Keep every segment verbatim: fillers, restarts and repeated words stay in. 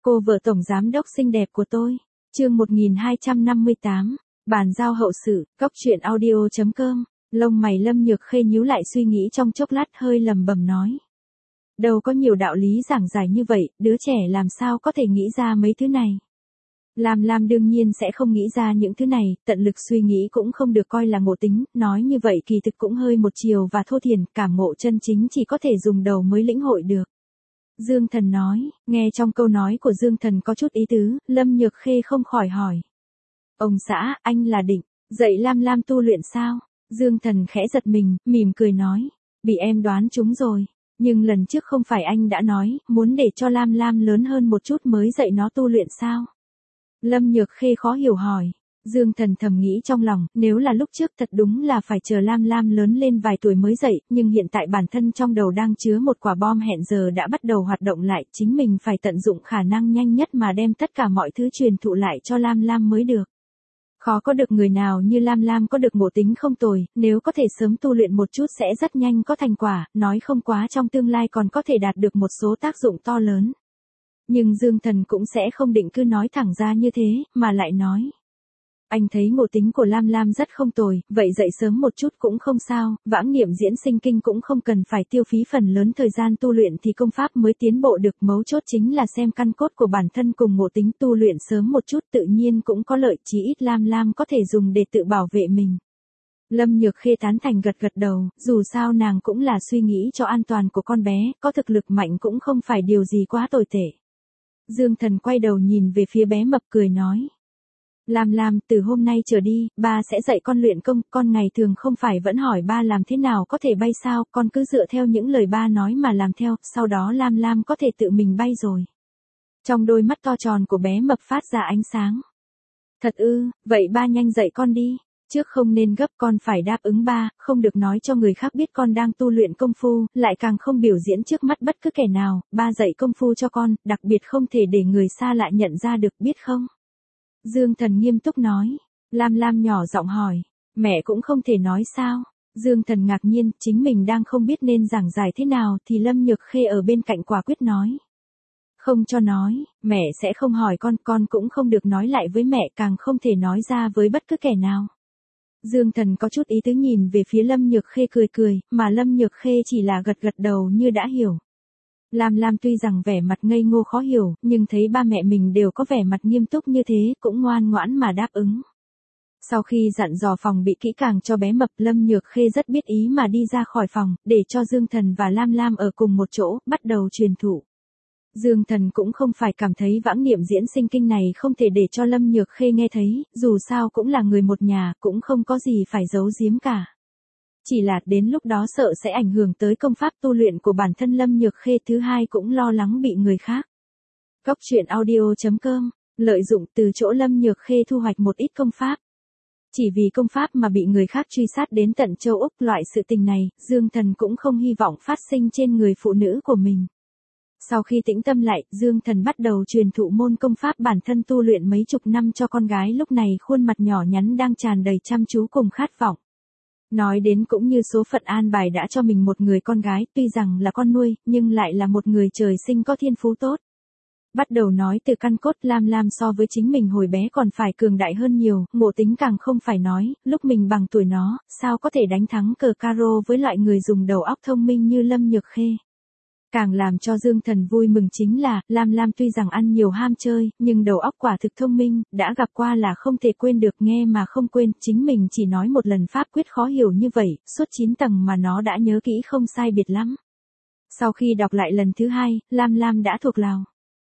Cô vợ tổng giám đốc xinh đẹp của tôi. Chương một nghìn hai trăm năm mươi tám. Bàn giao hậu sự. Cóc truyện audio chấm com. Lông mày Lâm Nhược Khê nhíu lại suy nghĩ trong chốc lát, hơi lầm bầm nói. Đâu có nhiều đạo lý giảng giải như vậy, đứa trẻ làm sao có thể nghĩ ra mấy thứ này. Lam Lam đương nhiên sẽ không nghĩ ra những thứ này, tận lực suy nghĩ cũng không được coi là ngộ tính, nói như vậy kỳ thực cũng hơi một chiều và thô thiển, cảm ngộ chân chính chỉ có thể dùng đầu mới lĩnh hội được. Dương Thần nói, nghe trong câu nói của Dương Thần có chút ý tứ, Lâm Nhược Khê không khỏi hỏi. Ông xã, anh là định dạy Lam Lam tu luyện sao? Dương Thần khẽ giật mình, mỉm cười nói, bị em đoán trúng rồi. Nhưng lần trước không phải anh đã nói, muốn để cho Lam Lam lớn hơn một chút mới dạy nó tu luyện sao? Lâm Nhược Khê khó hiểu hỏi. Dương Thần thầm nghĩ trong lòng, nếu là lúc trước thật đúng là phải chờ Lam Lam lớn lên vài tuổi mới dậy, nhưng hiện tại bản thân trong đầu đang chứa một quả bom hẹn giờ đã bắt đầu hoạt động lại, chính mình phải tận dụng khả năng nhanh nhất mà đem tất cả mọi thứ truyền thụ lại cho Lam Lam mới được. Khó có được người nào như Lam Lam có được ngộ tính không tồi, nếu có thể sớm tu luyện một chút sẽ rất nhanh có thành quả, nói không quá trong tương lai còn có thể đạt được một số tác dụng to lớn. Nhưng Dương Thần cũng sẽ không định cứ nói thẳng ra như thế, mà lại nói. Anh thấy ngộ tính của Lam Lam rất không tồi, vậy dậy sớm một chút cũng không sao, vãng niệm diễn sinh kinh cũng không cần phải tiêu phí phần lớn thời gian tu luyện thì công pháp mới tiến bộ được, mấu chốt chính là xem căn cốt của bản thân cùng ngộ tính, tu luyện sớm một chút tự nhiên cũng có lợi, chí ít Lam Lam có thể dùng để tự bảo vệ mình. Lâm Nhược Khê tán thành gật gật đầu, dù sao nàng cũng là suy nghĩ cho an toàn của con bé, có thực lực mạnh cũng không phải điều gì quá tồi tệ. Dương Thần quay đầu nhìn về phía bé mập cười nói. Lam Lam, từ hôm nay trở đi, ba sẽ dạy con luyện công, con ngày thường không phải vẫn hỏi ba làm thế nào có thể bay sao, con cứ dựa theo những lời ba nói mà làm theo, sau đó Lam Lam có thể tự mình bay rồi. Trong đôi mắt to tròn của bé mập phát ra ánh sáng. Thật ư, vậy ba nhanh dạy con đi, trước không nên gấp, con phải đáp ứng ba, không được nói cho người khác biết con đang tu luyện công phu, lại càng không biểu diễn trước mắt bất cứ kẻ nào, ba dạy công phu cho con, đặc biệt không thể để người xa lạ nhận ra được, biết không? Dương Thần nghiêm túc nói. Lam Lam nhỏ giọng hỏi, mẹ cũng không thể nói sao? Dương Thần ngạc nhiên, chính mình đang không biết nên giảng giải thế nào thì Lâm Nhược Khê ở bên cạnh quả quyết nói. Không cho nói, mẹ sẽ không hỏi con, con cũng không được nói lại với mẹ, càng không thể nói ra với bất cứ kẻ nào. Dương Thần có chút ý tứ nhìn về phía Lâm Nhược Khê cười cười, mà Lâm Nhược Khê chỉ là gật gật đầu như đã hiểu. Lam Lam tuy rằng vẻ mặt ngây ngô khó hiểu, nhưng thấy ba mẹ mình đều có vẻ mặt nghiêm túc như thế, cũng ngoan ngoãn mà đáp ứng. Sau khi dặn dò phòng bị kỹ càng cho bé mập, Lâm Nhược Khê rất biết ý mà đi ra khỏi phòng, để cho Dương Thần và Lam Lam ở cùng một chỗ, bắt đầu truyền thụ. Dương Thần cũng không phải cảm thấy vãng niệm diễn sinh kinh này không thể để cho Lâm Nhược Khê nghe thấy, dù sao cũng là người một nhà, cũng không có gì phải giấu giếm cả. Chỉ là đến lúc đó sợ sẽ ảnh hưởng tới công pháp tu luyện của bản thân Lâm Nhược Khê, thứ hai cũng lo lắng bị người khác. Cóc truyện audio chấm com, lợi dụng từ chỗ Lâm Nhược Khê thu hoạch một ít công pháp. Chỉ vì công pháp mà bị người khác truy sát đến tận châu Úc, loại sự tình này, Dương Thần cũng không hy vọng phát sinh trên người phụ nữ của mình. Sau khi tĩnh tâm lại, Dương Thần bắt đầu truyền thụ môn công pháp bản thân tu luyện mấy chục năm cho con gái lúc này khuôn mặt nhỏ nhắn đang tràn đầy chăm chú cùng khát vọng. Nói đến cũng như số phận an bài đã cho mình một người con gái, tuy rằng là con nuôi, nhưng lại là một người trời sinh có thiên phú tốt. Bắt đầu nói từ căn cốt, Lam Lam so với chính mình hồi bé còn phải cường đại hơn nhiều, ngộ tính càng không phải nói, lúc mình bằng tuổi nó, sao có thể đánh thắng cờ caro với loại người dùng đầu óc thông minh như Lâm Nhược Khê. Càng làm cho Dương Thần vui mừng chính là, Lam Lam tuy rằng ăn nhiều ham chơi, nhưng đầu óc quả thực thông minh, đã gặp qua là không thể quên được, nghe mà không quên, chính mình chỉ nói một lần pháp quyết khó hiểu như vậy, suốt chín tầng mà nó đã nhớ kỹ không sai biệt lắm. Sau khi đọc lại lần thứ hai, Lam Lam đã thuộc lòng.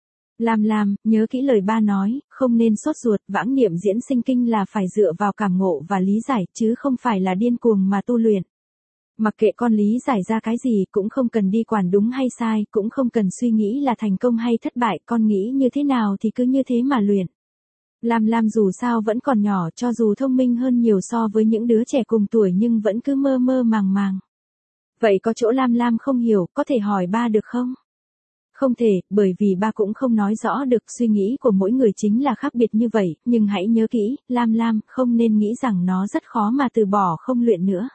Lam Lam, nhớ kỹ lời ba nói, không nên sốt ruột, vãng niệm diễn sinh kinh là phải dựa vào cảm ngộ và lý giải, chứ không phải là điên cuồng mà tu luyện. Mặc kệ con lý giải ra cái gì, cũng không cần đi quản đúng hay sai, cũng không cần suy nghĩ là thành công hay thất bại, con nghĩ như thế nào thì cứ như thế mà luyện. Lam Lam dù sao vẫn còn nhỏ, cho dù thông minh hơn nhiều so với những đứa trẻ cùng tuổi nhưng vẫn cứ mơ mơ màng màng. Vậy có chỗ Lam Lam không hiểu, có thể hỏi ba được không? Không thể, bởi vì ba cũng không nói rõ được, suy nghĩ của mỗi người chính là khác biệt như vậy, nhưng hãy nhớ kỹ, Lam Lam, không nên nghĩ rằng nó rất khó mà từ bỏ không luyện nữa.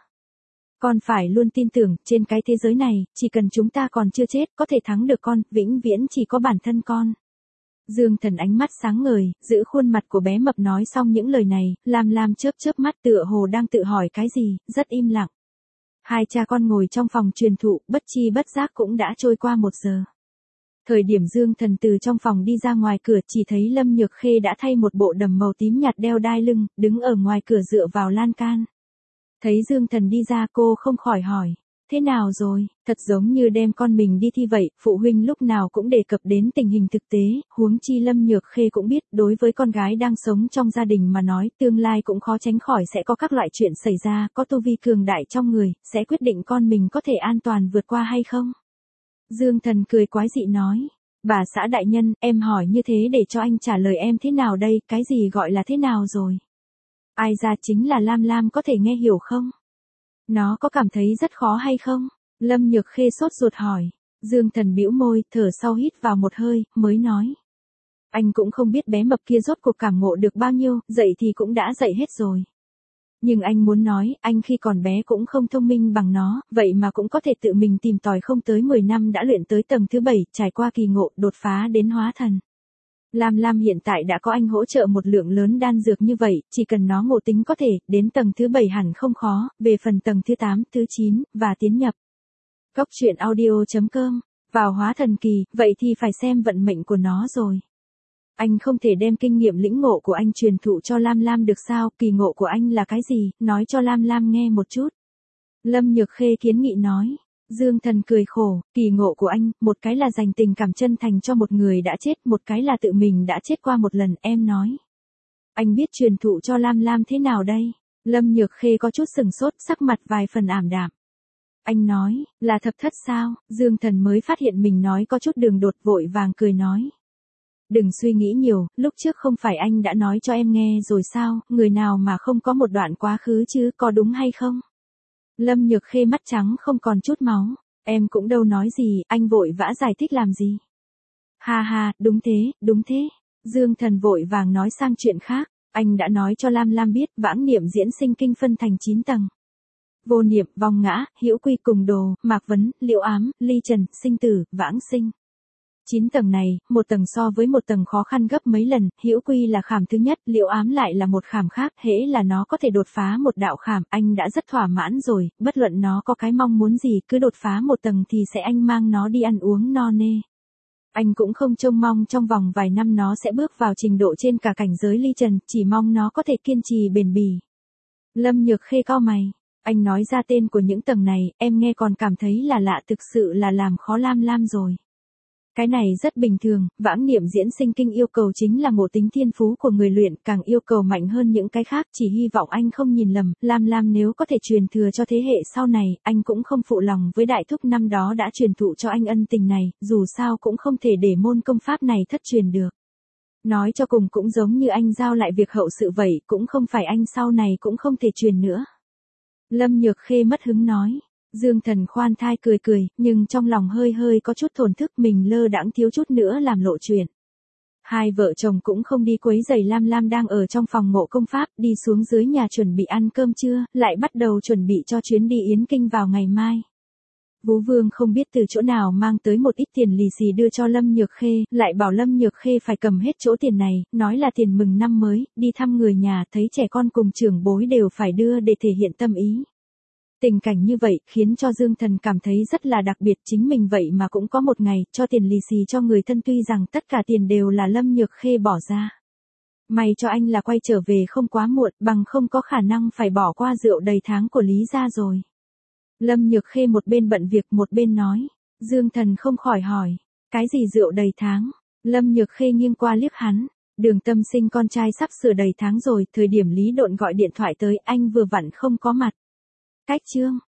Con phải luôn tin tưởng, trên cái thế giới này, chỉ cần chúng ta còn chưa chết, có thể thắng được con, vĩnh viễn chỉ có bản thân con. Dương Thần ánh mắt sáng ngời, giữ khuôn mặt của bé mập nói xong những lời này, Lam Lam chớp chớp mắt tựa hồ đang tự hỏi cái gì, rất im lặng. Hai cha con ngồi trong phòng truyền thụ, bất chi bất giác cũng đã trôi qua một giờ. Thời điểm Dương Thần từ trong phòng đi ra ngoài cửa chỉ thấy Lâm Nhược Khê đã thay một bộ đầm màu tím nhạt đeo đai lưng, đứng ở ngoài cửa dựa vào lan can. Thấy Dương Thần đi ra cô không khỏi hỏi, thế nào rồi, thật giống như đem con mình đi thi vậy, phụ huynh lúc nào cũng đề cập đến tình hình thực tế, huống chi Lâm Nhược Khê cũng biết đối với con gái đang sống trong gia đình mà nói tương lai cũng khó tránh khỏi sẽ có các loại chuyện xảy ra, có tu vi cường đại trong người, sẽ quyết định con mình có thể an toàn vượt qua hay không. Dương Thần cười quái dị nói, bà xã đại nhân, em hỏi như thế để cho anh trả lời em thế nào đây, cái gì gọi là thế nào rồi? Ai ra chính là Lam Lam có thể nghe hiểu không? Nó có cảm thấy rất khó hay không? Lâm Nhược Khê sốt ruột hỏi. Dương Thần bĩu môi, thở sau hít vào một hơi, mới nói. Anh cũng không biết bé mập kia rốt cuộc cảm ngộ được bao nhiêu, dậy thì cũng đã dậy hết rồi. Nhưng anh muốn nói, anh khi còn bé cũng không thông minh bằng nó, vậy mà cũng có thể tự mình tìm tòi không tới mười năm đã luyện tới tầng thứ bảy, trải qua kỳ ngộ, đột phá đến hóa thần. Lam Lam hiện tại đã có anh hỗ trợ một lượng lớn đan dược như vậy, chỉ cần nó ngộ tính có thể, đến tầng thứ bảy hẳn không khó, về phần tầng thứ tám, thứ chín, và tiến nhập. Cốc truyện audio chấm com, vào hóa thần kỳ, vậy thì phải xem vận mệnh của nó rồi. Anh không thể đem kinh nghiệm lĩnh ngộ của anh truyền thụ cho Lam Lam được sao, kỳ ngộ của anh là cái gì, nói cho Lam Lam nghe một chút. Lâm Nhược Khê kiến nghị nói. Dương Thần cười khổ, kỳ ngộ của anh, một cái là dành tình cảm chân thành cho một người đã chết, một cái là tự mình đã chết qua một lần, em nói. Anh biết truyền thụ cho Lam Lam thế nào đây? Lâm Nhược Khê có chút sừng sốt, sắc mặt vài phần ảm đạm. Anh nói, là thập thất sao? Dương Thần mới phát hiện mình nói có chút đường đột, vội vàng cười nói. Đừng suy nghĩ nhiều, lúc trước không phải anh đã nói cho em nghe rồi sao, người nào mà không có một đoạn quá khứ chứ, có đúng hay không? Lâm Nhược Khê mắt trắng không còn chút máu, em cũng đâu nói gì, anh vội vã giải thích làm gì. Ha ha, đúng thế, đúng thế. Dương Thần vội vàng nói sang chuyện khác, anh đã nói cho Lam Lam biết vãng niệm diễn sinh kinh phân thành chín tầng. Vô niệm, vong ngã, hữu quy cùng đồ, mạc vấn, liễu ám, ly trần, sinh tử, vãng sinh. chín tầng này, một tầng so với một tầng khó khăn gấp mấy lần, hữu quy là khảm thứ nhất, liễu ám lại là một khảm khác, hễ là nó có thể đột phá một đạo khảm, anh đã rất thỏa mãn rồi, bất luận nó có cái mong muốn gì, cứ đột phá một tầng thì sẽ anh mang nó đi ăn uống no nê. Anh cũng không trông mong trong vòng vài năm nó sẽ bước vào trình độ trên cả cảnh giới ly trần, chỉ mong nó có thể kiên trì bền bỉ. Lâm Nhược Khê cau mày, anh nói ra tên của những tầng này, em nghe còn cảm thấy là lạ, thực sự là làm khó Lam Lam rồi. Cái này rất bình thường, vãng niệm diễn sinh kinh yêu cầu chính là ngộ tính thiên phú của người luyện, càng yêu cầu mạnh hơn những cái khác, chỉ hy vọng anh không nhìn lầm, Lam Lam nếu có thể truyền thừa cho thế hệ sau này, anh cũng không phụ lòng với đại thúc năm đó đã truyền thụ cho anh ân tình này, dù sao cũng không thể để môn công pháp này thất truyền được. Nói cho cùng cũng giống như anh giao lại việc hậu sự vậy, cũng không phải anh sau này cũng không thể truyền nữa. Lâm Nhược Khê mất hứng nói. Dương Thần khoan thai cười cười, nhưng trong lòng hơi hơi có chút thổn thức, mình lơ đãng thiếu chút nữa làm lộ chuyện. Hai vợ chồng cũng không đi quấy rầy Lam Lam đang ở trong phòng ngộ công pháp, đi xuống dưới nhà chuẩn bị ăn cơm trưa, lại bắt đầu chuẩn bị cho chuyến đi Yến Kinh vào ngày mai. Vú Vương không biết từ chỗ nào mang tới một ít tiền lì xì đưa cho Lâm Nhược Khê, lại bảo Lâm Nhược Khê phải cầm hết chỗ tiền này, nói là tiền mừng năm mới, đi thăm người nhà, thấy trẻ con cùng trưởng bối đều phải đưa để thể hiện tâm ý. Tình cảnh như vậy khiến cho Dương Thần cảm thấy rất là đặc biệt, chính mình vậy mà cũng có một ngày cho tiền lì xì cho người thân, tuy rằng tất cả tiền đều là Lâm Nhược Khê bỏ ra. May cho anh là quay trở về không quá muộn, bằng không có khả năng phải bỏ qua rượu đầy tháng của Lý gia rồi. Lâm Nhược Khê một bên bận việc một bên nói. Dương Thần không khỏi hỏi, cái gì rượu đầy tháng? Lâm Nhược Khê nghiêng qua liếc hắn. Đường Tâm Sinh con trai sắp sửa đầy tháng rồi, thời điểm Lý Độn gọi điện thoại tới, anh vừa vặn không có mặt. Cách chương